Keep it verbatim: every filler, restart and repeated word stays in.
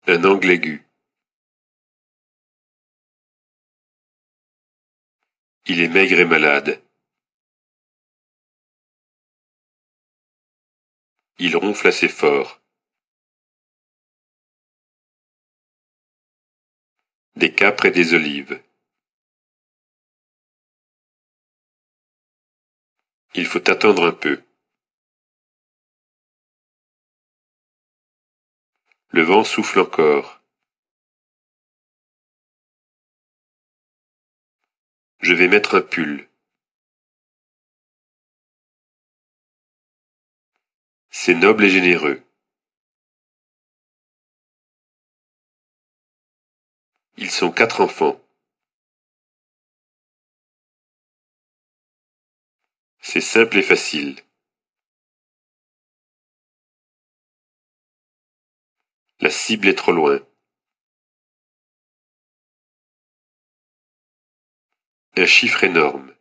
Un angle aigu. Il est maigre et malade. Il ronfle assez fort. Des câpres et des olives. Il faut attendre un peu. Le vent souffle encore. Je vais mettre un pull. C'est noble et généreux. Ils sont quatre enfants. C'est simple et facile. La cible est trop loin. Un chiffre énorme.